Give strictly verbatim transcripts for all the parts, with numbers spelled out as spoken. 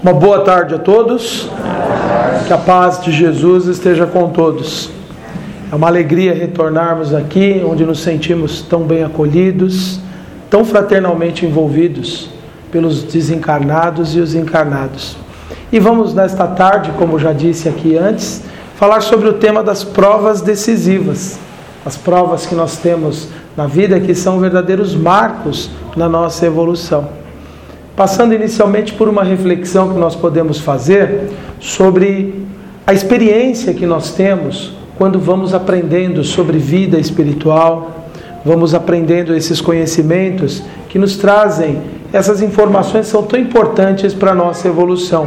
Uma boa tarde a todos, que a paz de Jesus esteja com todos. É uma alegria retornarmos aqui, onde nos sentimos tão bem acolhidos, tão fraternalmente envolvidos pelos desencarnados e os encarnados. E vamos nesta tarde, como já disse aqui antes, falar sobre o tema das provas decisivas. As provas que nós temos na vida que são verdadeiros marcos na nossa evolução. Passando inicialmente por uma reflexão que nós podemos fazer sobre a experiência que nós temos quando vamos aprendendo sobre vida espiritual, vamos aprendendo esses conhecimentos que nos trazem, essas informações são tão importantes para a nossa evolução.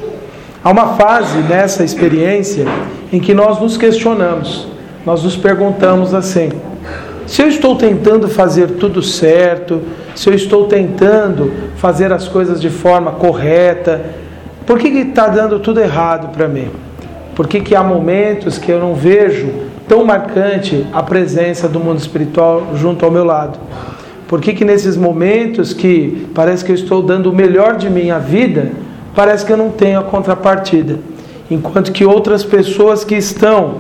Há uma fase nessa experiência em que nós nos questionamos, nós nos perguntamos assim: se eu estou tentando fazer tudo certo, se eu estou tentando fazer as coisas de forma correta, por que está dando tudo errado para mim? Por que, que há momentos que eu não vejo tão marcante a presença do mundo espiritual junto ao meu lado? Por que, que nesses momentos que parece que eu estou dando o melhor de mim à vida, parece que eu não tenho a contrapartida? Enquanto que outras pessoas que estão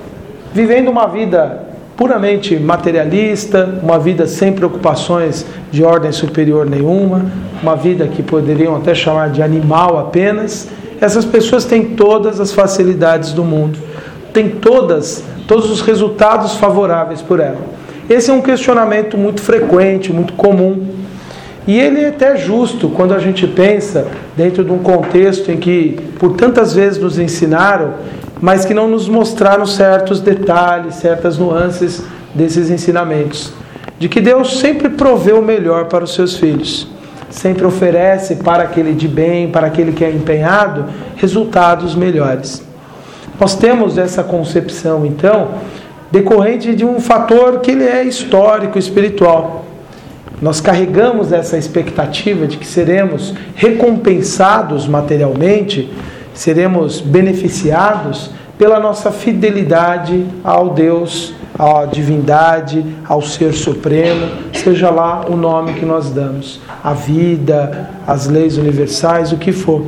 vivendo uma vida puramente materialista, uma vida sem preocupações de ordem superior nenhuma, uma vida que poderiam até chamar de animal apenas, essas pessoas têm todas as facilidades do mundo, têm todas, todos os resultados favoráveis por ela. Esse é um questionamento muito frequente, muito comum, e ele é até justo quando a gente pensa dentro de um contexto em que por tantas vezes nos ensinaram, mas que não nos mostraram certos detalhes, certas nuances desses ensinamentos. De que Deus sempre provê o melhor para os seus filhos. Sempre oferece para aquele de bem, para aquele que é empenhado, resultados melhores. Nós temos essa concepção, então, decorrente de um fator que ele é histórico, espiritual. Nós carregamos essa expectativa de que seremos recompensados materialmente, seremos beneficiados pela nossa fidelidade ao Deus, à divindade, ao Ser Supremo, seja lá o nome que nós damos, a vida, as leis universais, o que for.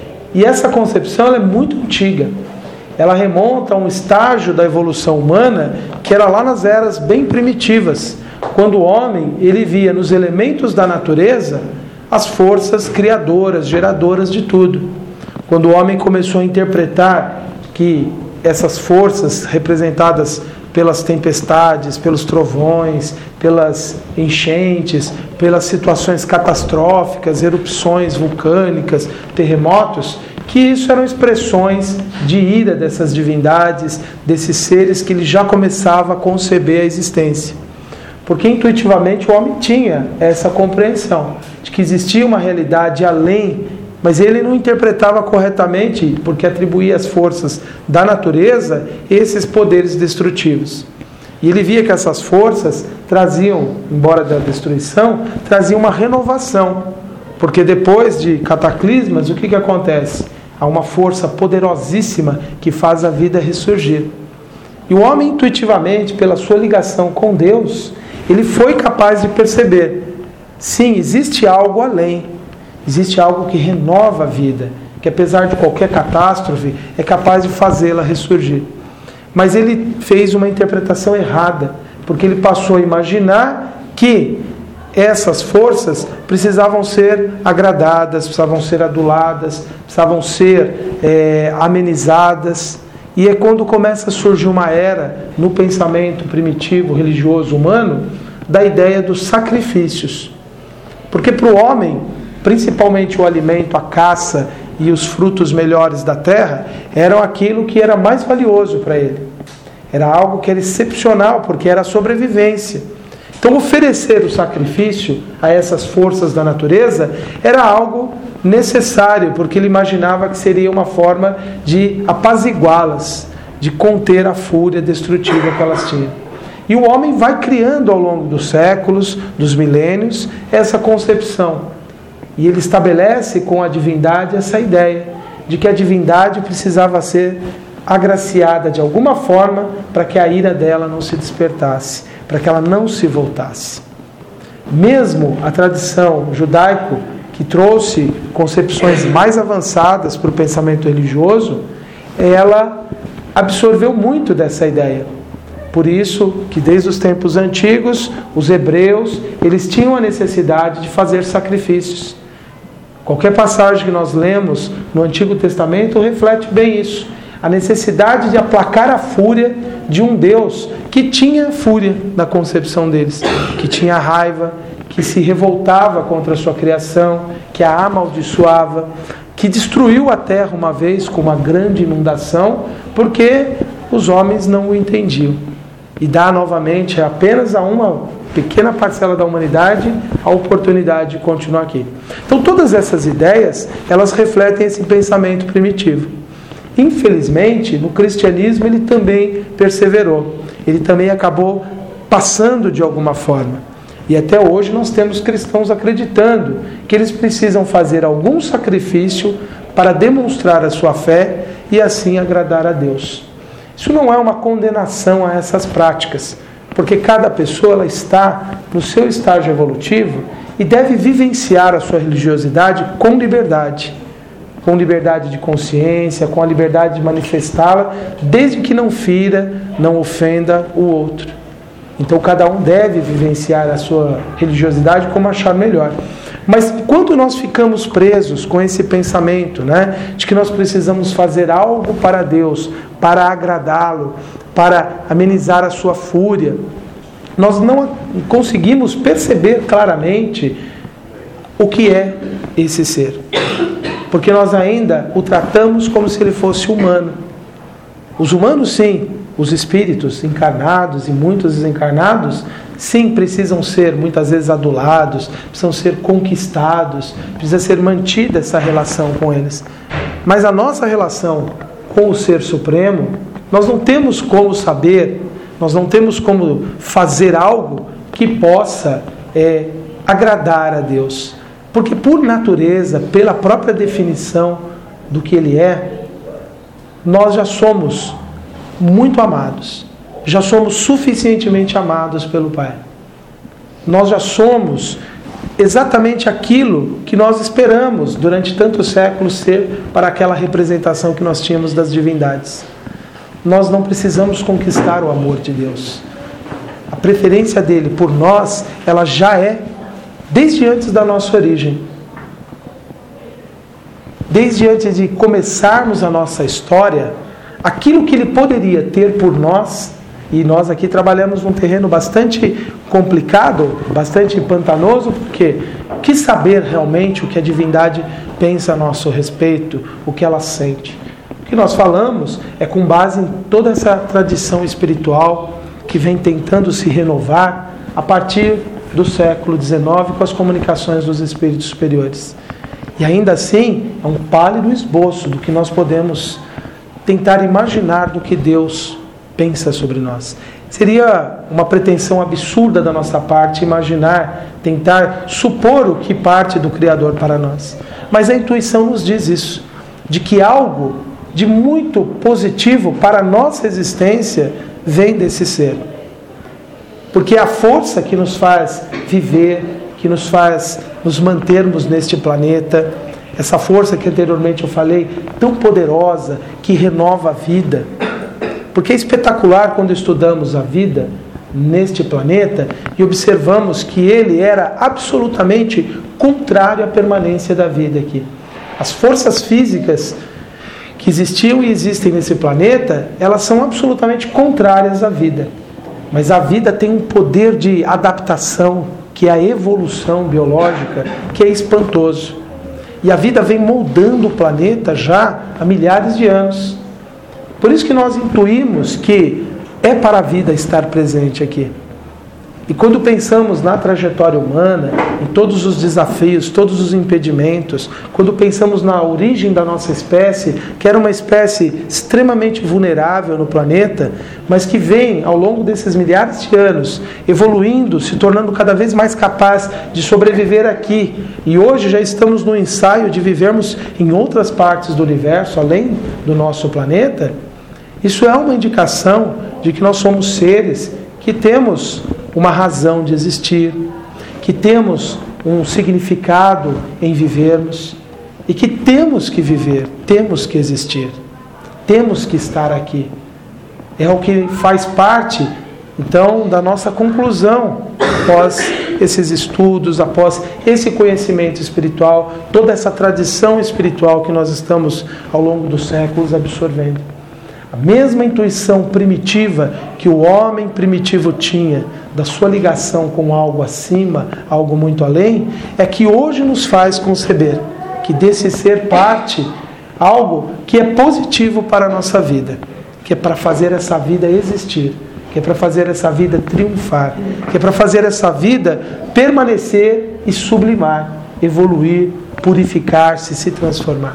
E essa concepção ela é muito antiga. Ela remonta a um estágio da evolução humana que era lá nas eras bem primitivas, quando o homem ele via nos elementos da natureza as forças criadoras, geradoras de tudo. Quando o homem começou a interpretar que essas forças representadas pelas tempestades, pelos trovões, pelas enchentes, pelas situações catastróficas, erupções vulcânicas, terremotos, que isso eram expressões de ira dessas divindades, desses seres que ele já começava a conceber a existência. Porque intuitivamente o homem tinha essa compreensão de que existia uma realidade além, mas ele não interpretava corretamente, porque atribuía às forças da natureza esses poderes destrutivos. E ele via que essas forças traziam, embora da destruição, traziam uma renovação. Porque depois de cataclismas, o que, que acontece? Há uma força poderosíssima que faz a vida ressurgir. E o homem, intuitivamente, pela sua ligação com Deus, ele foi capaz de perceber, sim, existe algo além. Existe algo que renova a vida, que apesar de qualquer catástrofe, é capaz de fazê-la ressurgir. Mas ele fez uma interpretação errada, porque ele passou a imaginar que essas forças precisavam ser agradadas, precisavam ser aduladas, precisavam ser é, amenizadas. E é quando começa a surgir uma era, no pensamento primitivo, religioso, humano, da ideia dos sacrifícios. Porque para o homem, principalmente o alimento, a caça e os frutos melhores da terra, eram aquilo que era mais valioso para ele. Era algo que era excepcional, porque era a sobrevivência. Então, oferecer o sacrifício a essas forças da natureza era algo necessário, porque ele imaginava que seria uma forma de apaziguá-las, de conter a fúria destrutiva que elas tinham. E o homem vai criando ao longo dos séculos, dos milênios, essa concepção. E ele estabelece com a divindade essa ideia de que a divindade precisava ser agraciada de alguma forma para que a ira dela não se despertasse, para que ela não se voltasse. Mesmo a tradição judaico, que trouxe concepções mais avançadas para o pensamento religioso, ela absorveu muito dessa ideia. Por isso que desde os tempos antigos, os hebreus, eles tinham a necessidade de fazer sacrifícios. Qualquer passagem que nós lemos no Antigo Testamento reflete bem isso. A necessidade de aplacar a fúria de um Deus que tinha fúria na concepção deles, que tinha raiva, que se revoltava contra a sua criação, que a amaldiçoava, que destruiu a terra uma vez com uma grande inundação, porque os homens não o entendiam. E dá novamente apenas a uma pequena parcela da humanidade a oportunidade de continuar aqui. Então todas essas ideias, elas refletem esse pensamento primitivo. Infelizmente, no cristianismo ele também perseverou. Ele também acabou passando de alguma forma. E até hoje nós temos cristãos acreditando que eles precisam fazer algum sacrifício para demonstrar a sua fé e assim agradar a Deus. Isso não é uma condenação a essas práticas, porque cada pessoa ela está no seu estágio evolutivo e deve vivenciar a sua religiosidade com liberdade, com liberdade de consciência, com a liberdade de manifestá-la, desde que não fira, não ofenda o outro. Então cada um deve vivenciar a sua religiosidade como achar melhor. Mas quando nós ficamos presos com esse pensamento, né, de que nós precisamos fazer algo para Deus, para agradá-lo, para amenizar a sua fúria, nós não conseguimos perceber claramente o que é esse ser. Porque nós ainda o tratamos como se ele fosse humano. Os humanos, sim, os espíritos encarnados e muitos desencarnados, sim, precisam ser muitas vezes adulados, precisam ser conquistados, precisa ser mantida essa relação com eles. Mas a nossa relação com o Ser Supremo, nós não temos como saber, nós não temos como fazer algo que possa é, agradar a Deus. Porque por natureza, pela própria definição do que Ele é, nós já somos muito amados. Já somos suficientemente amados pelo Pai. Nós já somos exatamente aquilo que nós esperamos durante tantos séculos ser para aquela representação que nós tínhamos das divindades. Nós não precisamos conquistar o amor de Deus. A preferência dele por nós, ela já é desde antes da nossa origem. Desde antes de começarmos a nossa história, aquilo que ele poderia ter por nós, e nós aqui trabalhamos num terreno bastante complicado, bastante pantanoso, porque quis saber realmente o que a divindade pensa a nosso respeito, o que ela sente. O que nós falamos é com base em toda essa tradição espiritual que vem tentando se renovar a partir do século dezenove com as comunicações dos espíritos superiores. E ainda assim, é um pálido esboço do que nós podemos tentar imaginar do que Deus pensa sobre nós. Seria uma pretensão absurda da nossa parte imaginar, tentar supor o que parte do Criador para nós. Mas a intuição nos diz isso, de que algo de muito positivo para a nossa existência vem desse ser. Porque é a força que nos faz viver, que nos faz nos mantermos neste planeta, essa força que anteriormente eu falei, tão poderosa, que renova a vida. Porque é espetacular quando estudamos a vida neste planeta e observamos que ele era absolutamente contrário à permanência da vida aqui. As forças físicas que existiam e existem nesse planeta, elas são absolutamente contrárias à vida. Mas a vida tem um poder de adaptação, que é a evolução biológica, que é espantoso. E a vida vem moldando o planeta já há milhares de anos. Por isso que nós intuímos que é para a vida estar presente aqui. E quando pensamos na trajetória humana, em todos os desafios, todos os impedimentos, quando pensamos na origem da nossa espécie, que era uma espécie extremamente vulnerável no planeta, mas que vem ao longo desses milhares de anos, evoluindo, se tornando cada vez mais capaz de sobreviver aqui. E hoje já estamos no ensaio de vivermos em outras partes do universo, além do nosso planeta. Isso é uma indicação de que nós somos seres que temos uma razão de existir, que temos um significado em vivermos e que temos que viver, temos que existir, temos que estar aqui. É o que faz parte, então, da nossa conclusão após esses estudos, após esse conhecimento espiritual, toda essa tradição espiritual que nós estamos ao longo dos séculos absorvendo. A mesma intuição primitiva que o homem primitivo tinha da sua ligação com algo acima, algo muito além, é que hoje nos faz conceber que desse ser parte algo que é positivo para a nossa vida, que é para fazer essa vida existir, que é para fazer essa vida triunfar, que é para fazer essa vida permanecer e sublimar, evoluir, purificar-se, se transformar.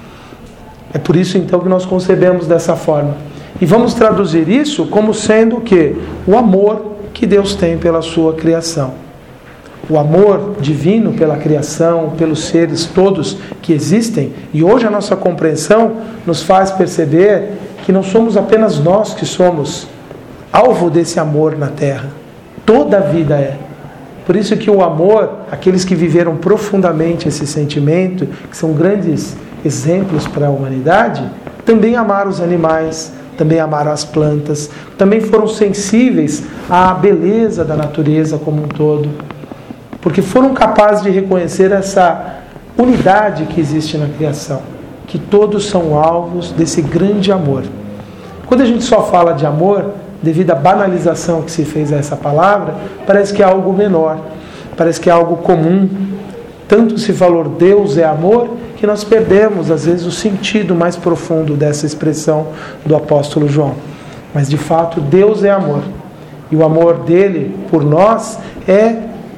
É por isso então que nós concebemos dessa forma. E vamos traduzir isso como sendo o quê? O amor que Deus tem pela sua criação. O amor divino pela criação, pelos seres todos que existem. E hoje a nossa compreensão nos faz perceber que não somos apenas nós que somos alvo desse amor na Terra. Toda a vida é. Por isso que o amor, aqueles que viveram profundamente esse sentimento, que são grandes exemplos para a humanidade, também amaram os animais, também amaram as plantas, também foram sensíveis à beleza da natureza como um todo, porque foram capazes de reconhecer essa unidade que existe na criação, que todos são alvos desse grande amor. Quando a gente só fala de amor, devido à banalização que se fez a essa palavra, parece que é algo menor, parece que é algo comum. Tanto se falou Deus é amor, que nós perdemos, às vezes, o sentido mais profundo dessa expressão do apóstolo João. Mas, de fato, Deus é amor. E o amor dele por nós é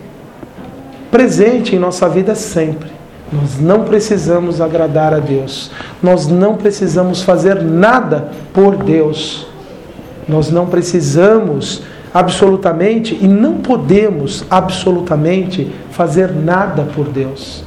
presente em nossa vida sempre. Nós não precisamos agradar a Deus. Nós não precisamos fazer nada por Deus. Nós não precisamos absolutamente e não podemos absolutamente fazer nada por Deus.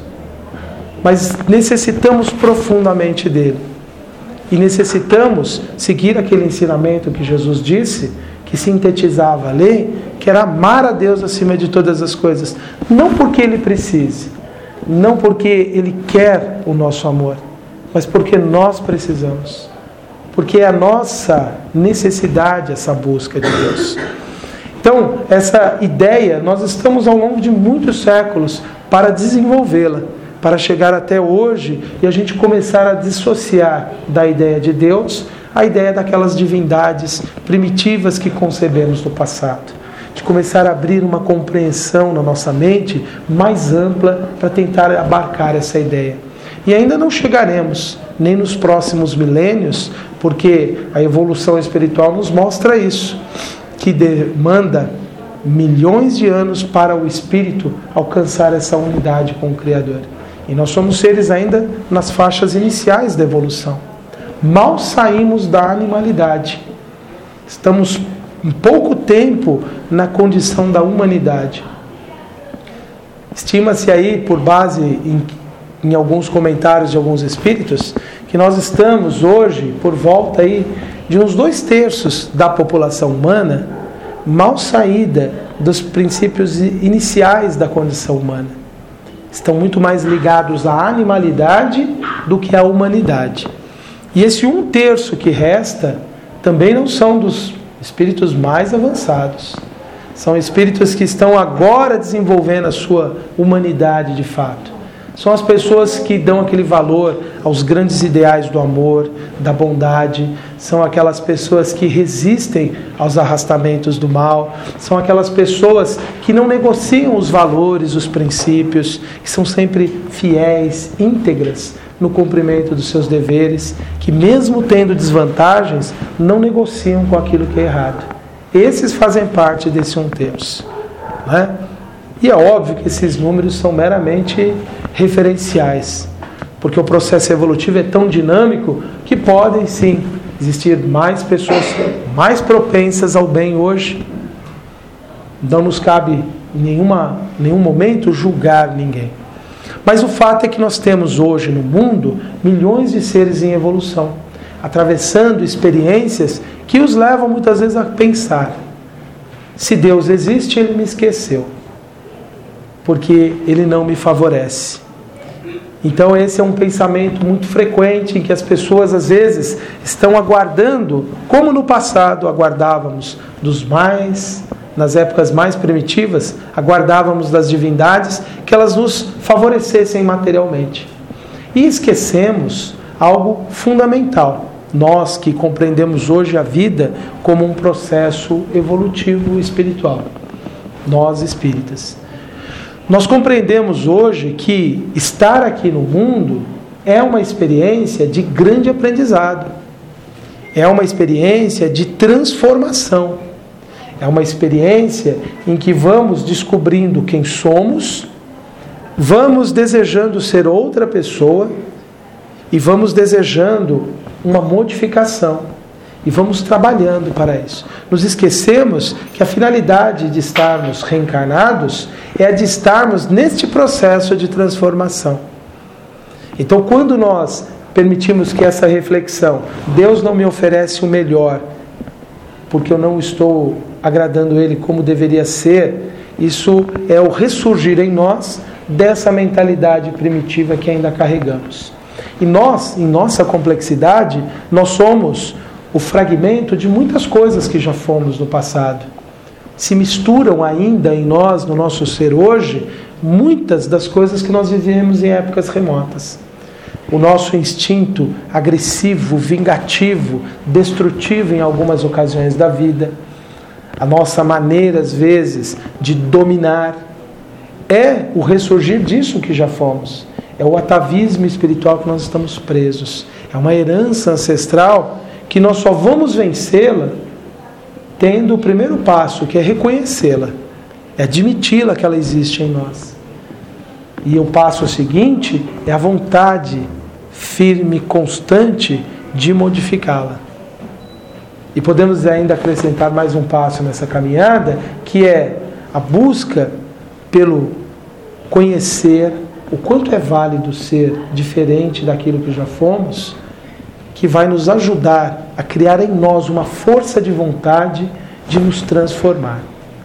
Mas necessitamos profundamente dele. E necessitamos seguir aquele ensinamento que Jesus disse, que sintetizava a lei, que era amar a Deus acima de todas as coisas. Não porque ele precise, não porque ele quer o nosso amor, mas porque nós precisamos. Porque é a nossa necessidade essa busca de Deus. Então, essa ideia, nós estamos ao longo de muitos séculos para desenvolvê-la, para chegar até hoje e a gente começar a dissociar da ideia de Deus a ideia daquelas divindades primitivas que concebemos no passado. De começar a abrir uma compreensão na nossa mente mais ampla para tentar abarcar essa ideia. E ainda não chegaremos, nem nos próximos milênios, porque a evolução espiritual nos mostra isso, que demanda milhões de anos para o espírito alcançar essa unidade com o Criador. E nós somos seres ainda nas faixas iniciais da evolução. Mal saímos da animalidade. Estamos em pouco tempo na condição da humanidade. Estima-se aí, por base em, em alguns comentários de alguns espíritos, que nós estamos hoje por volta aí de uns dois terços da população humana mal saída dos princípios iniciais da condição humana. Estão muito mais ligados à animalidade do que à humanidade. E esse um terço que resta também não são dos espíritos mais avançados. São espíritos que estão agora desenvolvendo a sua humanidade de fato. São as pessoas que dão aquele valor aos grandes ideais do amor, da bondade. São aquelas pessoas que resistem aos arrastamentos do mal. São aquelas pessoas que não negociam os valores, os princípios, que são sempre fiéis, íntegras no cumprimento dos seus deveres, que mesmo tendo desvantagens, não negociam com aquilo que é errado. Esses fazem parte desse um terço, não é? E é óbvio que esses números são meramente referenciais, porque o processo evolutivo é tão dinâmico que podem sim existir mais pessoas mais propensas ao bem hoje. Não nos cabe em nenhuma, nenhum momento julgar ninguém. Mas o fato é que nós temos hoje no mundo milhões de seres em evolução, atravessando experiências que os levam muitas vezes a pensar: se Deus existe, Ele me esqueceu. porque ele não me favorece. Então esse é um pensamento muito frequente em que as pessoas às vezes estão aguardando, como no passado aguardávamos dos mais, nas épocas mais primitivas, aguardávamos das divindades que elas nos favorecessem materialmente. E esquecemos algo fundamental, nós que compreendemos hoje a vida como um processo evolutivo espiritual, nós espíritas. Nós compreendemos hoje que estar aqui no mundo é uma experiência de grande aprendizado, é uma experiência de transformação, é uma experiência em que vamos descobrindo quem somos, vamos desejando ser outra pessoa e vamos desejando uma modificação. E vamos trabalhando para isso. Nos esquecemos que a finalidade de estarmos reencarnados é a de estarmos neste processo de transformação. Então, quando nós permitimos que essa reflexão, Deus não me oferece o melhor, porque eu não estou agradando Ele como deveria ser, isso é o ressurgir em nós dessa mentalidade primitiva que ainda carregamos. E nós, em nossa complexidade, nós somos o fragmento de muitas coisas que já fomos no passado. Se misturam ainda em nós, no nosso ser hoje, muitas das coisas que nós vivemos em épocas remotas. O nosso instinto agressivo, vingativo, destrutivo em algumas ocasiões da vida, a nossa maneira, às vezes, de dominar, é o ressurgir disso que já fomos. É o atavismo espiritual que nós estamos presos. É uma herança ancestral que nós só vamos vencê-la tendo o primeiro passo, que é reconhecê-la, é admiti-la que ela existe em nós. E o passo seguinte é a vontade firme, constante de modificá-la. E podemos ainda acrescentar mais um passo nessa caminhada, que é a busca pelo conhecer o quanto é válido ser diferente daquilo que já fomos, que vai nos ajudar a criar em nós uma força de vontade de nos transformar,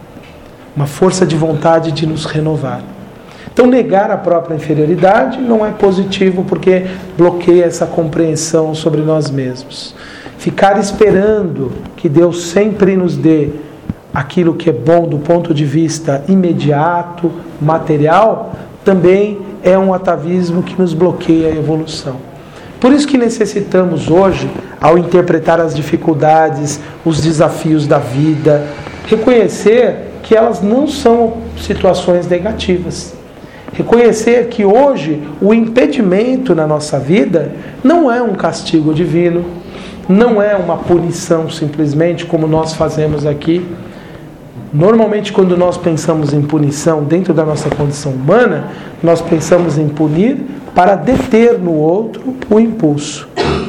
uma força de vontade de nos renovar. Então, negar a própria inferioridade não é positivo, porque bloqueia essa compreensão sobre nós mesmos. Ficar esperando que Deus sempre nos dê aquilo que é bom do ponto de vista imediato, material, também é um atavismo que nos bloqueia a evolução. Por isso que necessitamos hoje, ao interpretar as dificuldades, os desafios da vida, reconhecer que elas não são situações negativas. Reconhecer que hoje o impedimento na nossa vida não é um castigo divino, não é uma punição simplesmente como nós fazemos aqui. Normalmente, quando nós pensamos em punição dentro da nossa condição humana, nós pensamos em punir para deter no outro o impulso.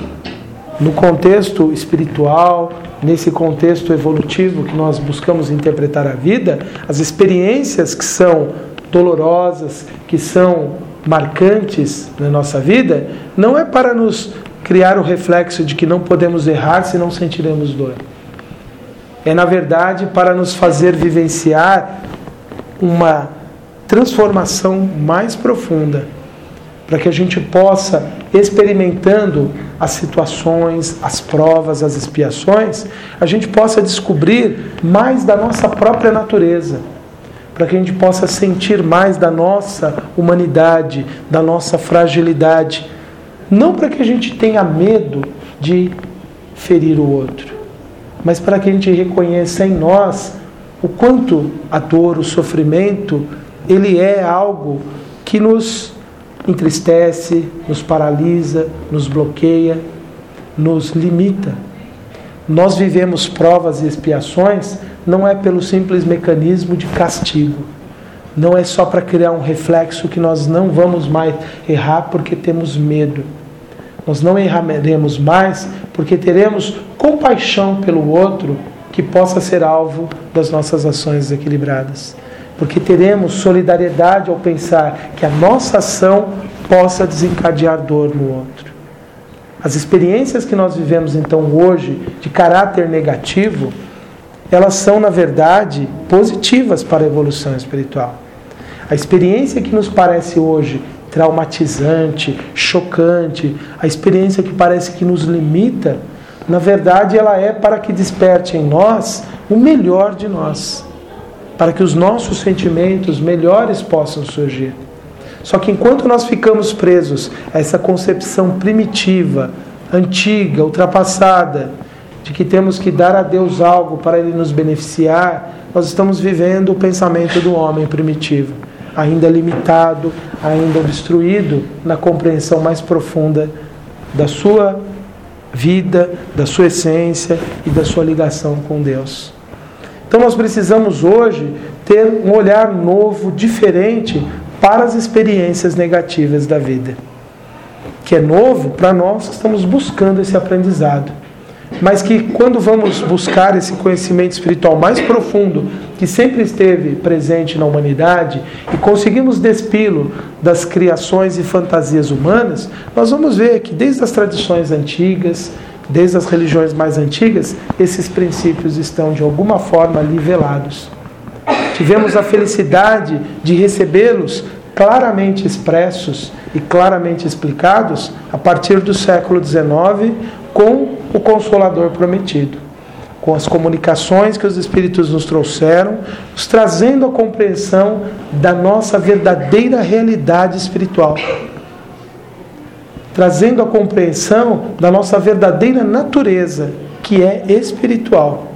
No contexto espiritual, nesse contexto evolutivo que nós buscamos interpretar a vida, as experiências que são dolorosas, que são marcantes na nossa vida, não é para nos criar o reflexo de que não podemos errar se não sentiremos dor. É, na verdade, para nos fazer vivenciar uma transformação mais profunda, para que a gente possa, experimentando as situações, as provas, as expiações, a gente possa descobrir mais da nossa própria natureza, para que a gente possa sentir mais da nossa humanidade, da nossa fragilidade, não para que a gente tenha medo de ferir o outro, mas para que a gente reconheça em nós o quanto a dor, o sofrimento, ele é algo que nos entristece, nos paralisa, nos bloqueia, nos limita. Nós vivemos provas e expiações não é pelo simples mecanismo de castigo. Não é só para criar um reflexo que nós não vamos mais errar porque temos medo. Nós não erraremos mais porque teremos compaixão pelo outro que possa ser alvo das nossas ações equilibradas. Porque teremos solidariedade ao pensar que a nossa ação possa desencadear dor no outro. As experiências que nós vivemos então hoje, de caráter negativo, elas são, na verdade, positivas para a evolução espiritual. A experiência que nos parece hoje traumatizante, chocante, a experiência que parece que nos limita, na verdade ela é para que desperte em nós o melhor de nós, para que os nossos sentimentos melhores possam surgir. Só que enquanto nós ficamos presos a essa concepção primitiva, antiga, ultrapassada, de que temos que dar a Deus algo para Ele nos beneficiar, nós estamos vivendo o pensamento do homem primitivo, ainda limitado, ainda obstruído na compreensão mais profunda da sua vida, da sua essência e da sua ligação com Deus. Então nós precisamos hoje ter um olhar novo, diferente para as experiências negativas da vida. Que é novo para nós que estamos buscando esse aprendizado. Mas que quando vamos buscar esse conhecimento espiritual mais profundo, que sempre esteve presente na humanidade, e conseguimos despí-lo das criações e fantasias humanas, nós vamos ver que desde as tradições antigas, desde as religiões mais antigas, esses princípios estão de alguma forma ali velados. Tivemos a felicidade de recebê-los claramente expressos e claramente explicados a partir do século dezenove, com o Consolador prometido, com as comunicações que os Espíritos nos trouxeram, nos trazendo a compreensão da nossa verdadeira realidade espiritual, trazendo a compreensão da nossa verdadeira natureza, que é espiritual.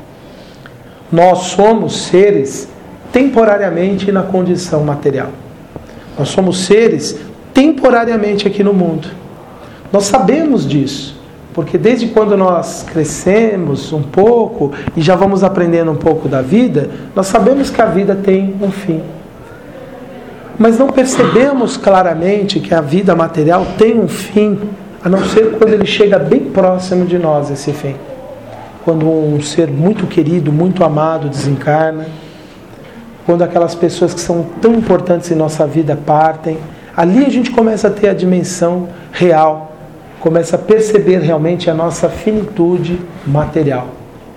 Nós somos seres temporariamente na condição material. Nós somos seres temporariamente aqui no mundo. Nós sabemos disso, porque desde quando nós crescemos um pouco e já vamos aprendendo um pouco da vida, nós sabemos que a vida tem um fim. Mas não percebemos claramente que a vida material tem um fim, a não ser quando ele chega bem próximo de nós, esse fim. Quando um ser muito querido, muito amado desencarna, quando aquelas pessoas que são tão importantes em nossa vida partem, ali a gente começa a ter a dimensão real, começa a perceber realmente a nossa finitude material.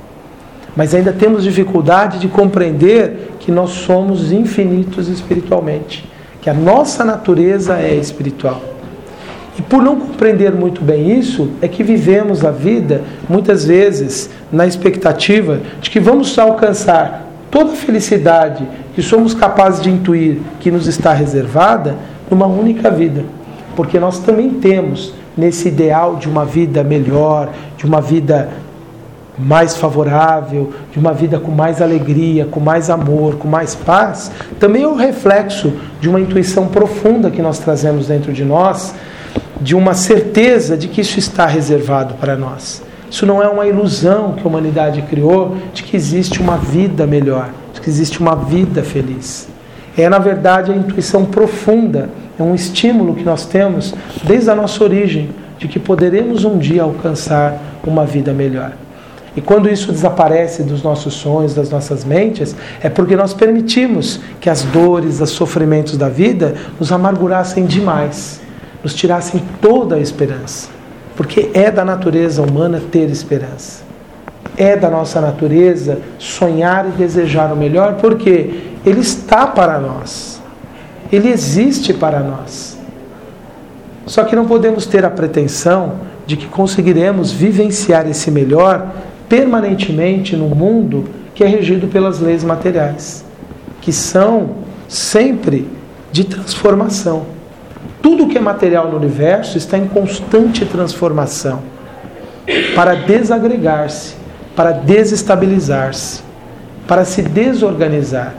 Mas ainda temos dificuldade de compreender que nós somos infinitos espiritualmente, que a nossa natureza é espiritual. E por não compreender muito bem isso, é que vivemos a vida, muitas vezes, na expectativa de que vamos alcançar toda a felicidade que somos capazes de intuir que nos está reservada numa única vida. Porque nós também temos, nesse ideal de uma vida melhor, de uma vida mais favorável, de uma vida com mais alegria, com mais amor, com mais paz, também é um reflexo de uma intuição profunda que nós trazemos dentro de nós, de uma certeza de que isso está reservado para nós. Isso não é uma ilusão que a humanidade criou de que existe uma vida melhor, de que existe uma vida feliz. É, na verdade, a intuição profunda, é um estímulo que nós temos desde a nossa origem, de que poderemos um dia alcançar uma vida melhor. E quando isso desaparece dos nossos sonhos, das nossas mentes, é porque nós permitimos que as dores, os sofrimentos da vida nos amargurassem demais, nos tirassem toda a esperança. Porque é da natureza humana ter esperança. É da nossa natureza sonhar e desejar o melhor, porque Ele está para nós. Ele existe para nós. Só que não podemos ter a pretensão de que conseguiremos vivenciar esse melhor permanentemente num mundo que é regido pelas leis materiais, que são sempre de transformação. Tudo que é material no universo está em constante transformação para desagregar-se, para desestabilizar-se, para se desorganizar.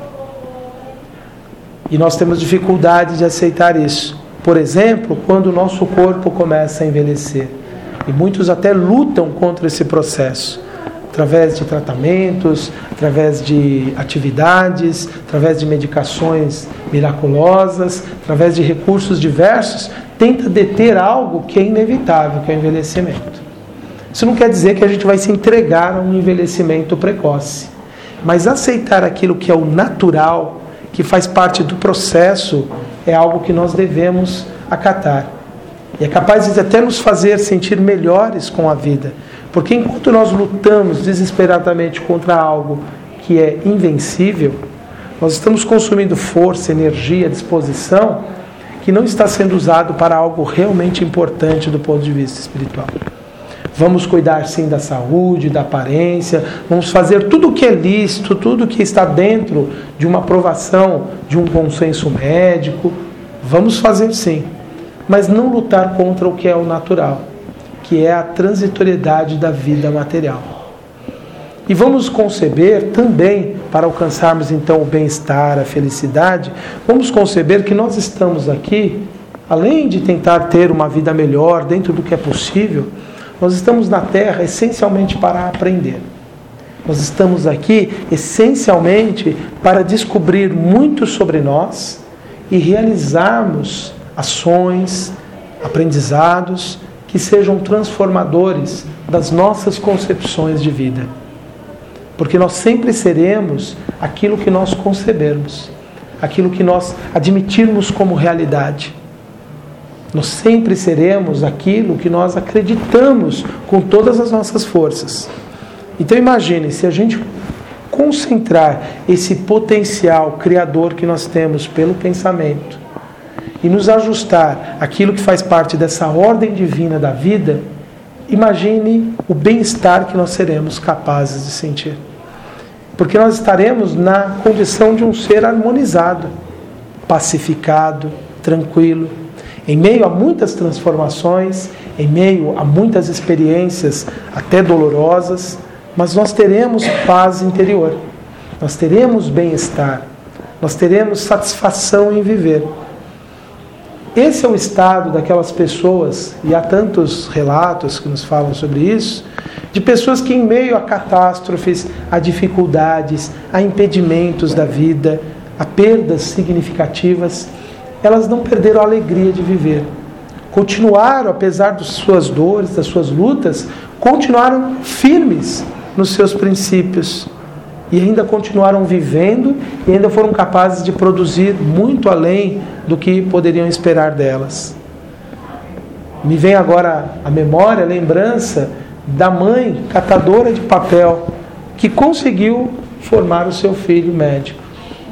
E nós temos dificuldade de aceitar isso. Por exemplo, quando o nosso corpo começa a envelhecer. E muitos até lutam contra esse processo, através de tratamentos, através de atividades, através de medicações miraculosas, através de recursos diversos, tenta deter algo que é inevitável, que é o envelhecimento. Isso não quer dizer que a gente vai se entregar a um envelhecimento precoce, mas aceitar aquilo que é o natural, que faz parte do processo, é algo que nós devemos acatar. E é capaz de até nos fazer sentir melhores com a vida. Porque enquanto nós lutamos desesperadamente contra algo que é invencível, Nós estamos consumindo força, energia, disposição que não está sendo usado para algo realmente importante do ponto de vista espiritual. Vamos cuidar sim da saúde, da aparência, vamos fazer tudo o que é lícito, tudo que está dentro de uma aprovação, de um consenso médico, vamos fazer sim, mas não lutar contra o que é o natural, que é a transitoriedade da vida material. E vamos conceber também, para alcançarmos então o bem-estar, a felicidade, vamos conceber que nós estamos aqui, além de tentar ter uma vida melhor dentro do que é possível, nós estamos na Terra essencialmente para aprender. Nós estamos aqui essencialmente para descobrir muito sobre nós e realizarmos ações, aprendizados que sejam transformadores das nossas concepções de vida. Porque nós sempre seremos aquilo que nós concebermos, aquilo que nós admitirmos como realidade. Nós sempre seremos aquilo que nós acreditamos com todas as nossas forças. Então imagine, se a gente concentrar esse potencial criador que nós temos pelo pensamento e nos ajustar àquilo que faz parte dessa ordem divina da vida, imagine o bem-estar que nós seremos capazes de sentir. Porque nós estaremos na condição de um ser harmonizado, pacificado, tranquilo, em meio a muitas transformações, em meio a muitas experiências até dolorosas, mas nós teremos paz interior, nós teremos bem-estar, nós teremos satisfação em viver. Esse é o estado daquelas pessoas, e há tantos relatos que nos falam sobre isso, de pessoas que em meio a catástrofes, a dificuldades, a impedimentos da vida, a perdas significativas, elas não perderam a alegria de viver. Continuaram, apesar das suas dores, das suas lutas, continuaram firmes nos seus princípios. E ainda continuaram vivendo e ainda foram capazes de produzir muito além do que poderiam esperar delas. Me vem agora à memória, a lembrança da mãe catadora de papel que conseguiu formar o seu filho médico.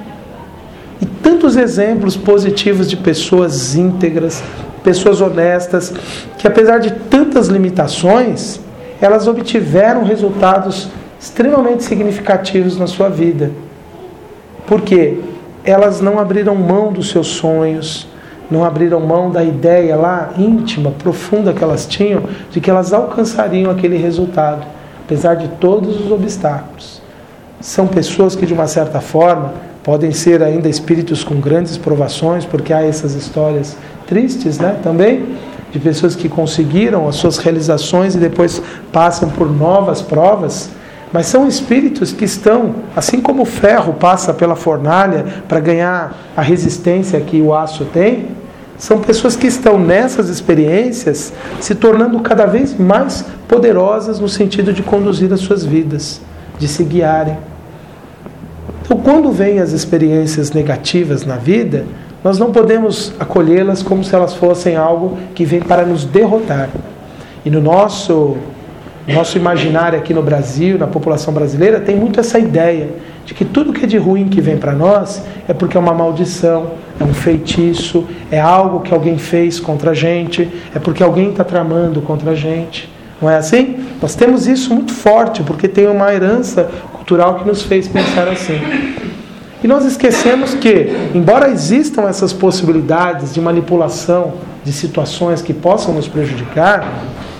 E tantos exemplos positivos de pessoas íntegras, pessoas honestas, que apesar de tantas limitações, elas obtiveram resultados extremamente significativos na sua vida. Por quê? Elas não abriram mão dos seus sonhos, não abriram mão da ideia lá íntima, profunda que elas tinham, de que elas alcançariam aquele resultado, apesar de todos os obstáculos. São pessoas que, de uma certa forma, podem ser ainda espíritos com grandes provações, porque há essas histórias tristes, né, também, de pessoas que conseguiram as suas realizações e depois passam por novas provas, mas são espíritos que estão, assim como o ferro passa pela fornalha para ganhar a resistência que o aço tem, são pessoas que estão nessas experiências se tornando cada vez mais poderosas no sentido de conduzir as suas vidas, de se guiarem. Então, quando vêm as experiências negativas na vida, nós não podemos acolhê-las como se elas fossem algo que vem para nos derrotar. E no nosso, nosso imaginário aqui no Brasil, na população brasileira, tem muito essa ideia de que tudo que é de ruim que vem para nós é porque é uma maldição, é um feitiço, é algo que alguém fez contra a gente, é porque alguém está tramando contra a gente. Não é assim? Nós temos isso muito forte, porque tem uma herança cultural que nos fez pensar assim. E nós esquecemos que, embora existam essas possibilidades de manipulação de situações que possam nos prejudicar,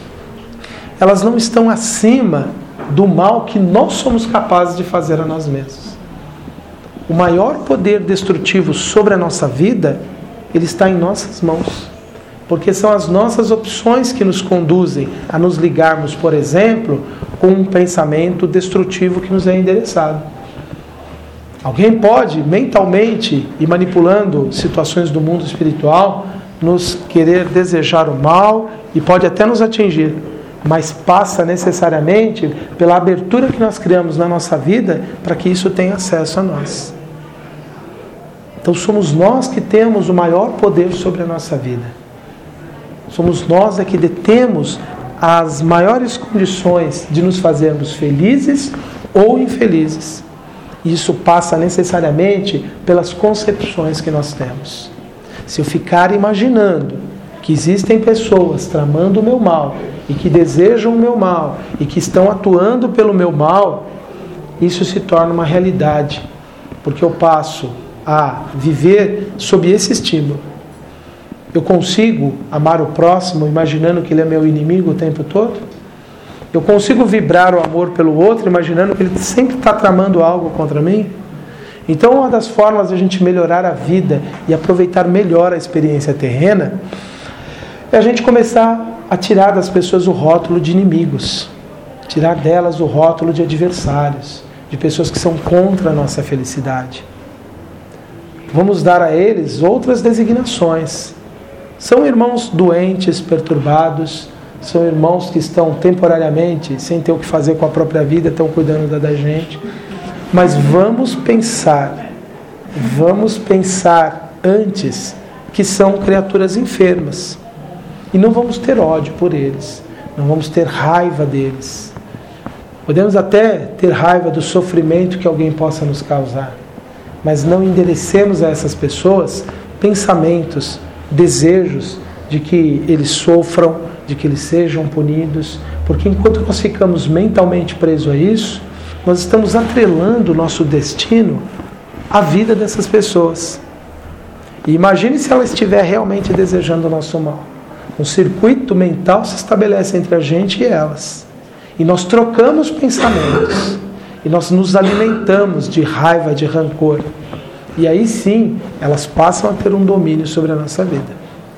elas não estão acima do mal que nós somos capazes de fazer a nós mesmos. O maior poder destrutivo sobre a nossa vida, ele está em nossas mãos. Porque são as nossas opções que nos conduzem a nos ligarmos, por exemplo, com um pensamento destrutivo que nos é endereçado. Alguém pode, mentalmente e manipulando situações do mundo espiritual, nos querer desejar o mal e pode até nos atingir, mas passa necessariamente pela abertura que nós criamos na nossa vida para que isso tenha acesso a nós. Então somos nós que temos o maior poder sobre a nossa vida. Somos nós é que detemos as maiores condições de nos fazermos felizes ou infelizes. E isso passa necessariamente pelas concepções que nós temos. Se eu ficar imaginando que existem pessoas tramando o meu mal e que desejam o meu mal e que estão atuando pelo meu mal, isso se torna uma realidade, porque eu passo a viver sob esse estímulo. Eu consigo amar o próximo imaginando que ele é meu inimigo o tempo todo? Eu consigo vibrar o amor pelo outro imaginando que ele sempre está tramando algo contra mim? Então, uma das formas de a gente melhorar a vida e aproveitar melhor a experiência terrena é a gente começar a tirar das pessoas o rótulo de inimigos, tirar delas o rótulo de adversários, de pessoas que são contra a nossa felicidade. Vamos dar a eles outras designações. São irmãos doentes, perturbados, são irmãos que estão temporariamente sem ter o que fazer com a própria vida, estão cuidando da, da gente. Mas vamos pensar, vamos pensar antes que são criaturas enfermas. E não vamos ter ódio por eles, não vamos ter raiva deles. Podemos até ter raiva do sofrimento que alguém possa nos causar, mas não enderecemos a essas pessoas pensamentos, desejos de que eles sofram, de que eles sejam punidos, porque enquanto nós ficamos mentalmente presos a isso, nós estamos atrelando o nosso destino à vida dessas pessoas. E imagine se ela estiver realmente desejando o nosso mal. Um circuito mental se estabelece entre a gente e elas. E nós trocamos pensamentos. E nós nos alimentamos de raiva, de rancor. E aí sim, elas passam a ter um domínio sobre a nossa vida.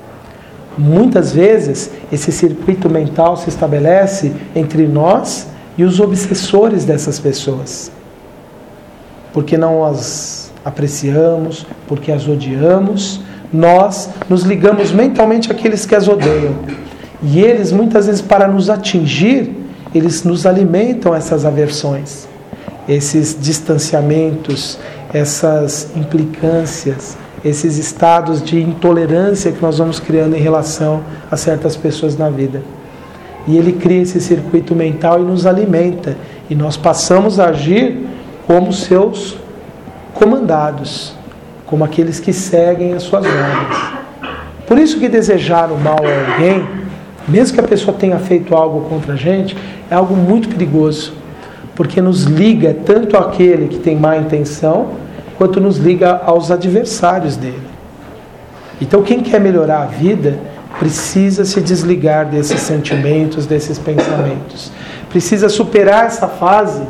Muitas vezes, esse circuito mental se estabelece entre nós e os obsessores dessas pessoas. Porque não as apreciamos, porque as odiamos, nós nos ligamos mentalmente àqueles que as odeiam. E eles, muitas vezes, para nos atingir, eles nos alimentam essas aversões, esses distanciamentos, essas implicâncias, esses estados de intolerância que nós vamos criando em relação a certas pessoas na vida. E ele cria esse circuito mental e nos alimenta. E nós passamos a agir como seus comandados, como aqueles que seguem as suas ordens. Por isso que desejar o mal a alguém, mesmo que a pessoa tenha feito algo contra a gente, é algo muito perigoso. Porque nos liga tanto àquele que tem má intenção, quanto nos liga aos adversários dele. Então quem quer melhorar a vida precisa se desligar desses sentimentos, desses pensamentos. Precisa superar essa fase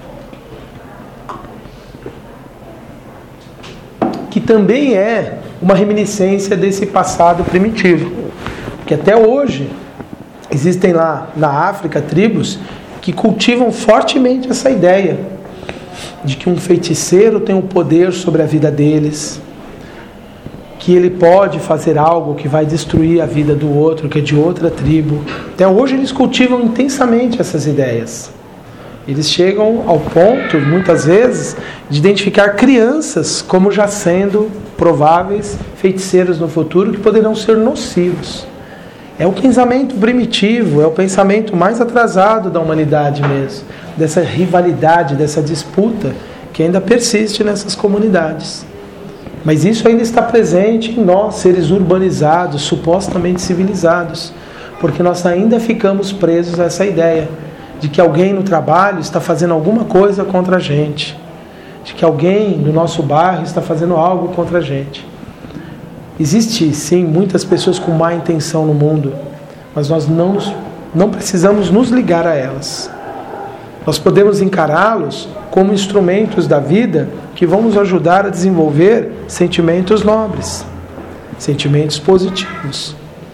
que também é uma reminiscência desse passado primitivo. Porque até hoje existem lá na África tribos que cultivam fortemente essa ideia de que um feiticeiro tem um poder sobre a vida deles, que ele pode fazer algo que vai destruir a vida do outro, que é de outra tribo. Até hoje eles cultivam intensamente essas ideias. Eles chegam ao ponto, muitas vezes, de identificar crianças como já sendo prováveis feiticeiros no futuro, que poderão ser nocivos. É o pensamento primitivo, é o pensamento mais atrasado da humanidade mesmo, dessa rivalidade, dessa disputa que ainda persiste nessas comunidades. Mas isso ainda está presente em nós, seres urbanizados, supostamente civilizados, porque nós ainda ficamos presos a essa ideia de que alguém no trabalho está fazendo alguma coisa contra a gente, de que alguém no nosso bairro está fazendo algo contra a gente. Existe, sim, muitas pessoas com má intenção no mundo, mas nós não, não precisamos nos ligar a elas. Nós podemos encará-los como instrumentos da vida que vão nos ajudar a desenvolver sentimentos nobres, sentimentos positivos.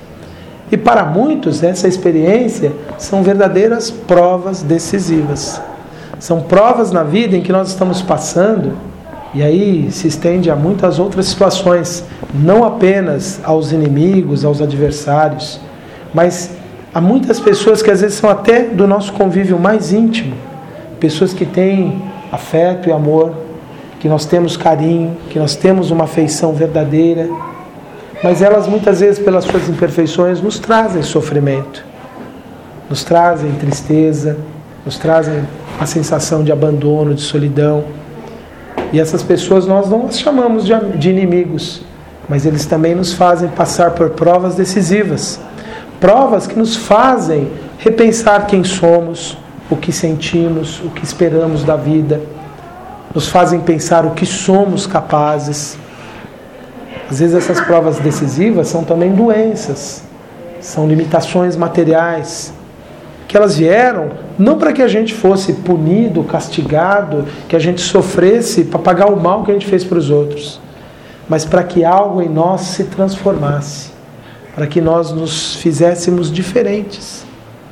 E para muitos, essa experiência são verdadeiras provas decisivas. São provas na vida em que nós estamos passando, e aí se estende a muitas outras situações, não apenas aos inimigos, aos adversários, mas há muitas pessoas que às vezes são até do nosso convívio mais íntimo, pessoas que têm afeto e amor, que nós temos carinho, que nós temos uma afeição verdadeira, mas elas muitas vezes pelas suas imperfeições nos trazem sofrimento, nos trazem tristeza, nos trazem a sensação de abandono, de solidão. E essas pessoas nós não as chamamos de, de inimigos, mas eles também nos fazem passar por provas decisivas. Provas que nos fazem repensar quem somos, o que sentimos, o que esperamos da vida. Nos fazem pensar o que somos capazes. Às vezes essas provas decisivas são também doenças, são limitações materiais, que elas vieram não para que a gente fosse punido, castigado, que a gente sofresse para pagar o mal que a gente fez para os outros, mas para que algo em nós se transformasse, para que nós nos fizéssemos diferentes.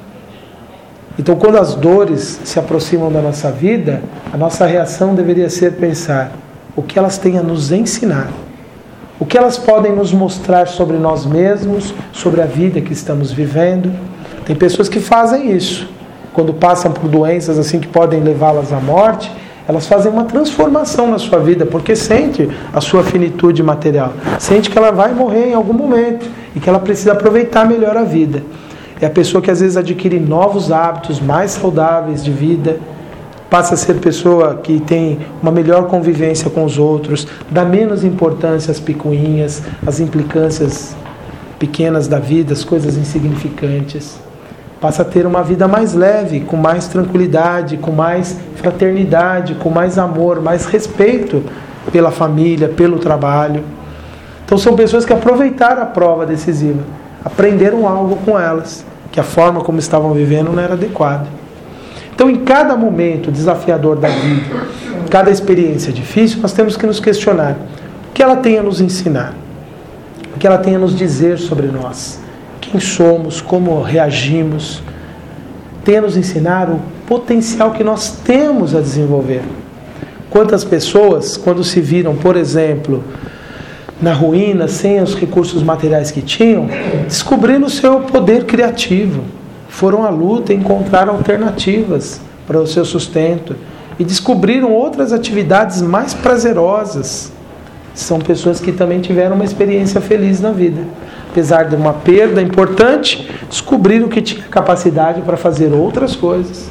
Então, quando as dores se aproximam da nossa vida, a nossa reação deveria ser pensar o que elas têm a nos ensinar, o que elas podem nos mostrar sobre nós mesmos, sobre a vida que estamos vivendo. Tem pessoas que fazem isso. Quando passam por doenças assim que podem levá-las à morte, elas fazem uma transformação na sua vida, porque sente a sua finitude material, sente que ela vai morrer em algum momento e que ela precisa aproveitar melhor a vida. É a pessoa que às vezes adquire novos hábitos mais saudáveis de vida, passa a ser pessoa que tem uma melhor convivência com os outros, dá menos importância às picuinhas, às implicâncias pequenas da vida, as coisas insignificantes. Passa a ter uma vida mais leve, com mais tranquilidade, com mais fraternidade, com mais amor, mais respeito pela família, pelo trabalho. Então são pessoas que aproveitaram a prova decisiva, aprenderam algo com elas, que a forma como estavam vivendo não era adequada. Então, em cada momento desafiador da vida, cada experiência difícil, nós temos que nos questionar o que ela tem a nos ensinar, o que ela tem a nos dizer sobre nós, quem somos, como reagimos, tem a nos ensinar o potencial que nós temos a desenvolver. Quantas pessoas, quando se viram, por exemplo, na ruína, sem os recursos materiais que tinham, descobriram o seu poder criativo, foram à luta e encontraram alternativas para o seu sustento e descobriram outras atividades mais prazerosas. São pessoas que também tiveram uma experiência feliz na vida. Apesar de uma perda importante, descobriram que tinha capacidade para fazer outras coisas.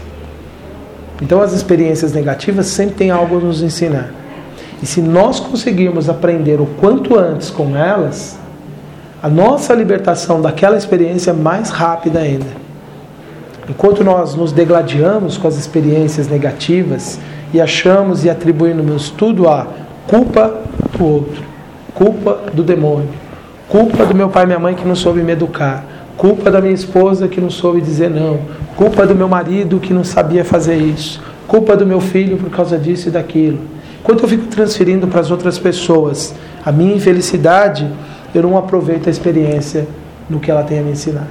Então as experiências negativas sempre têm algo a nos ensinar. E se nós conseguirmos aprender o quanto antes com elas, a nossa libertação daquela experiência é mais rápida ainda. Enquanto nós nos degladiamos com as experiências negativas e achamos e atribuímos tudo a culpa do outro, culpa do demônio, culpa do meu pai e minha mãe que não soube me educar, culpa da minha esposa que não soube dizer não, culpa do meu marido que não sabia fazer isso, culpa do meu filho por causa disso e daquilo. Enquanto eu fico transferindo para as outras pessoas a minha infelicidade, eu não aproveito a experiência no que ela tem a me ensinar.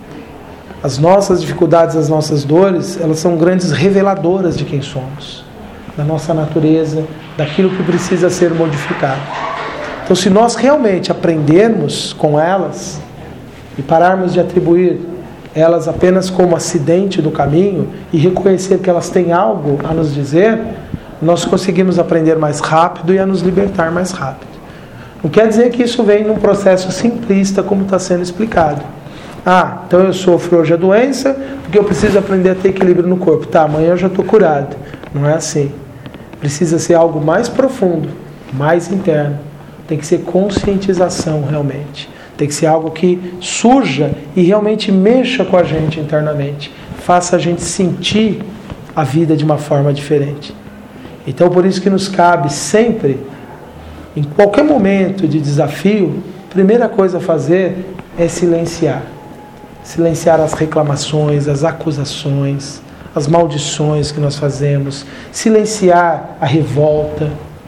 As nossas dificuldades, as nossas dores, elas são grandes reveladoras de quem somos, da nossa natureza, daquilo que precisa ser modificado. Então, se nós realmente aprendermos com elas e pararmos de atribuir elas apenas como acidente do caminho e reconhecer que elas têm algo a nos dizer, nós conseguimos aprender mais rápido e a nos libertar mais rápido. Não quer dizer que isso vem num processo simplista como está sendo explicado. Ah, então eu sofro hoje a doença porque eu preciso aprender a ter equilíbrio no corpo. Tá, amanhã eu já estou curado. Não é assim. Precisa ser algo mais profundo, mais interno. Tem que ser conscientização realmente. Tem que ser algo que surja e realmente mexa com a gente internamente. Faça a gente sentir a vida de uma forma diferente. Então por isso que nos cabe sempre, em qualquer momento de desafio, a primeira coisa a fazer é silenciar. Silenciar as reclamações, as acusações, as maldições que nós fazemos, silenciar a revolta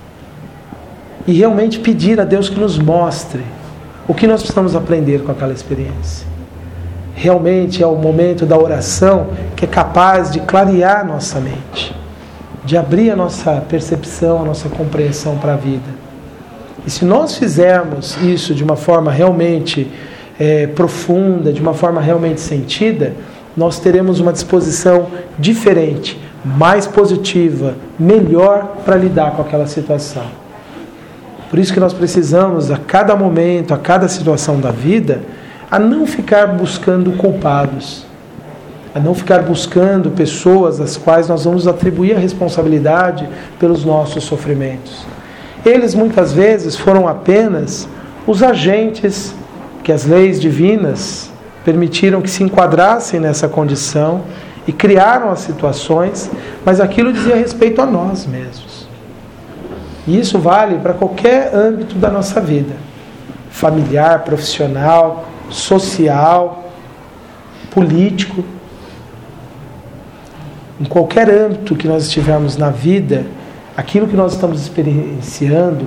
e realmente pedir a Deus que nos mostre o que nós precisamos aprender com aquela experiência. Realmente é o momento da oração que é capaz de clarear nossa mente, de abrir a nossa percepção, a nossa compreensão para a vida. E se nós fizermos isso de uma forma realmente É, profunda, de uma forma realmente sentida, nós teremos uma disposição diferente, mais positiva, melhor para lidar com aquela situação. Por isso que nós precisamos, a cada momento, a cada situação da vida, a não ficar buscando culpados, a não ficar buscando pessoas às quais nós vamos atribuir a responsabilidade pelos nossos sofrimentos. Eles muitas vezes foram apenas os agentes que as leis divinas permitiram que se enquadrassem nessa condição e criaram as situações, mas aquilo dizia respeito a nós mesmos. E isso vale para qualquer âmbito da nossa vida, familiar, profissional, social, político. Em qualquer âmbito que nós estivermos na vida, aquilo que nós estamos experienciando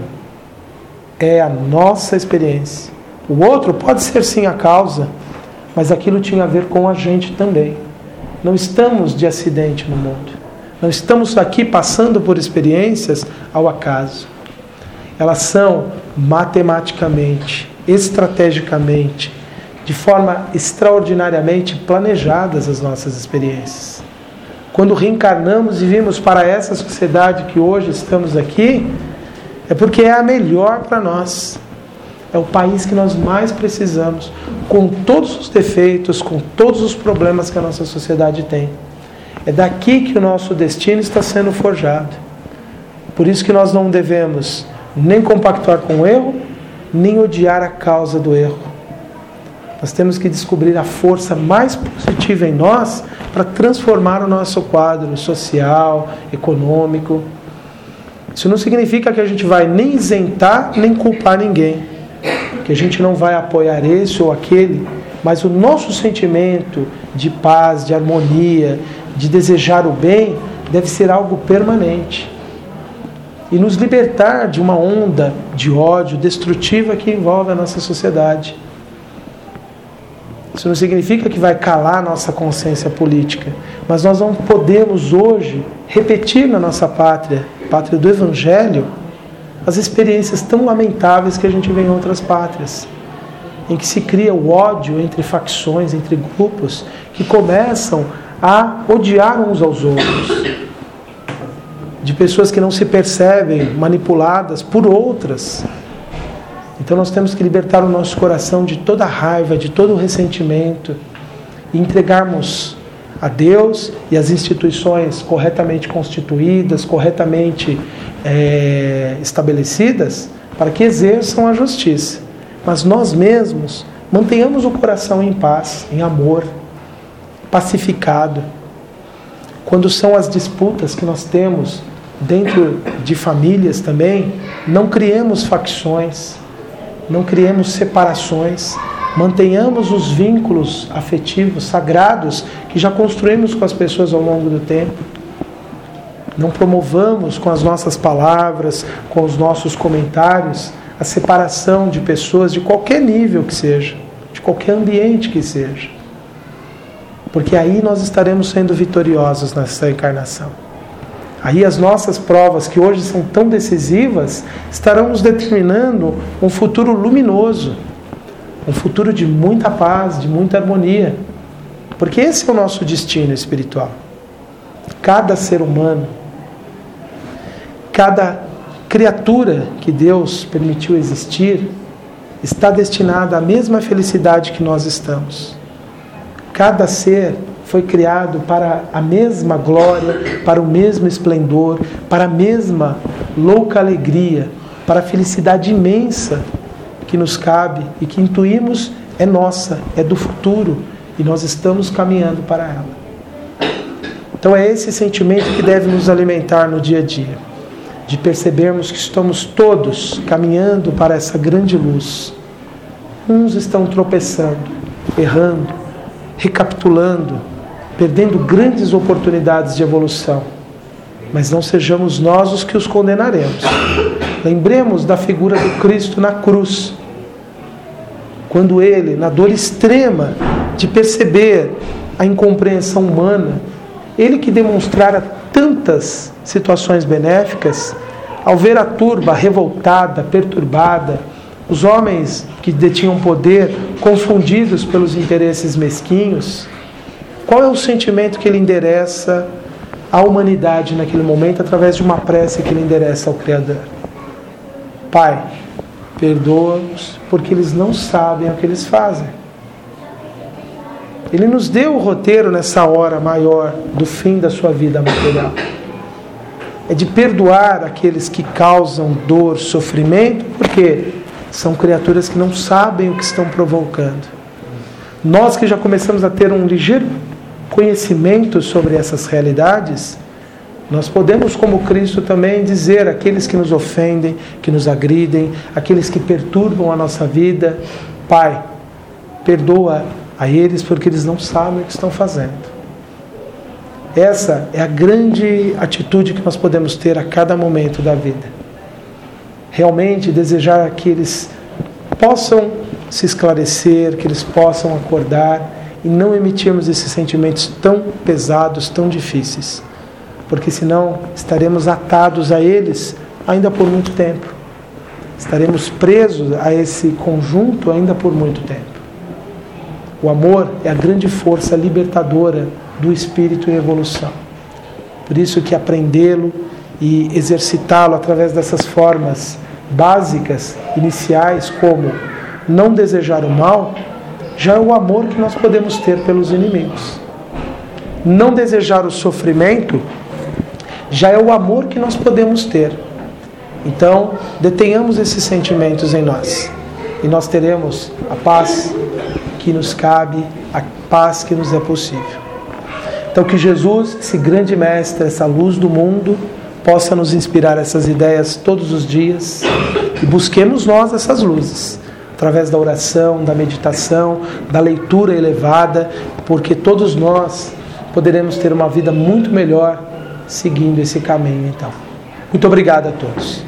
é a nossa experiência. O outro pode ser sim a causa, mas aquilo tinha a ver com a gente também. Não estamos de acidente no mundo. Não estamos aqui passando por experiências ao acaso. Elas são matematicamente, estrategicamente, de forma extraordinariamente planejadas as nossas experiências. Quando reencarnamos e vimos para essa sociedade que hoje estamos aqui, é porque é a melhor para nós. É o país que nós mais precisamos, com todos os defeitos, com todos os problemas que a nossa sociedade tem. É daqui que o nosso destino está sendo forjado. Por isso que nós não devemos nem compactuar com o erro, nem odiar a causa do erro. Nós temos que descobrir a força mais positiva em nós para transformar o nosso quadro social, econômico. Isso não significa que a gente vai nem isentar, nem culpar ninguém. Que a gente não vai apoiar esse ou aquele, mas o nosso sentimento de paz, de harmonia, de desejar o bem, deve ser algo permanente. E nos libertar de uma onda de ódio destrutiva que envolve a nossa sociedade. Isso não significa que vai calar a nossa consciência política, mas nós não podemos hoje repetir na nossa pátria, pátria do Evangelho, as experiências tão lamentáveis que a gente vê em outras pátrias, em que se cria o ódio entre facções, entre grupos, que começam a odiar uns aos outros, de pessoas que não se percebem manipuladas por outras. Então nós temos que libertar o nosso coração de toda a raiva, de todo o ressentimento, e entregarmos a Deus e as instituições corretamente constituídas, corretamente é, estabelecidas, para que exerçam a justiça. Mas nós mesmos mantenhamos o coração em paz, em amor, pacificado. Quando são as disputas que nós temos dentro de famílias também, não criemos facções, não criemos separações, mantenhamos os vínculos afetivos, sagrados, que já construímos com as pessoas ao longo do tempo. Não promovamos com as nossas palavras, com os nossos comentários, a separação de pessoas de qualquer nível que seja, de qualquer ambiente que seja. Porque aí nós estaremos sendo vitoriosos nessa encarnação. Aí as nossas provas, que hoje são tão decisivas, estarão nos determinando um futuro luminoso, um futuro de muita paz, de muita harmonia. Porque esse é o nosso destino espiritual. Cada ser humano, cada criatura que Deus permitiu existir, está destinada à mesma felicidade que nós estamos. Cada ser foi criado para a mesma glória, para o mesmo esplendor, para a mesma louca alegria, para a felicidade imensa que nos cabe e que intuímos é nossa, é do futuro, e nós estamos caminhando para ela. Então é esse sentimento que deve nos alimentar no dia a dia, de percebermos que estamos todos caminhando para essa grande luz. Uns estão tropeçando, errando, recapitulando, perdendo grandes oportunidades de evolução. Mas não sejamos nós os que os condenaremos. Lembremos da figura do Cristo na cruz, quando Ele, na dor extrema de perceber a incompreensão humana, Ele que demonstrara tantas situações benéficas, ao ver a turba revoltada, perturbada, os homens que detinham poder confundidos pelos interesses mesquinhos, qual é o sentimento que ele endereça à humanidade naquele momento através de uma prece que ele endereça ao Criador? Pai, perdoa-os porque eles não sabem o que eles fazem. Ele nos deu o roteiro nessa hora maior do fim da sua vida material. É de perdoar aqueles que causam dor, sofrimento, porque são criaturas que não sabem o que estão provocando. Nós que já começamos a ter um ligeiro conhecimento sobre essas realidades, nós podemos, como Cristo, também dizer àqueles que nos ofendem, que nos agridem, aqueles que perturbam a nossa vida: Pai, perdoa a eles porque eles não sabem o que estão fazendo. Essa é a grande atitude que nós podemos ter a cada momento da vida. Realmente desejar que eles possam se esclarecer, que eles possam acordar e não emitirmos esses sentimentos tão pesados, tão difíceis. Porque senão estaremos atados a eles ainda por muito tempo. Estaremos presos a esse conjunto ainda por muito tempo. O amor é a grande força libertadora do espírito em evolução. Por isso que aprendê-lo e exercitá-lo através dessas formas básicas, iniciais, como não desejar o mal, já é o amor que nós podemos ter pelos inimigos. Não desejar o sofrimento já é o amor que nós podemos ter. Então, detenhamos esses sentimentos em nós e nós teremos a paz que nos cabe, a paz que nos é possível. Então, que Jesus, esse grande mestre, essa luz do mundo, possa nos inspirar essas ideias todos os dias e busquemos nós essas luzes através da oração, da meditação, da leitura elevada, porque todos nós poderemos ter uma vida muito melhor seguindo esse caminho. Então, muito obrigado a todos.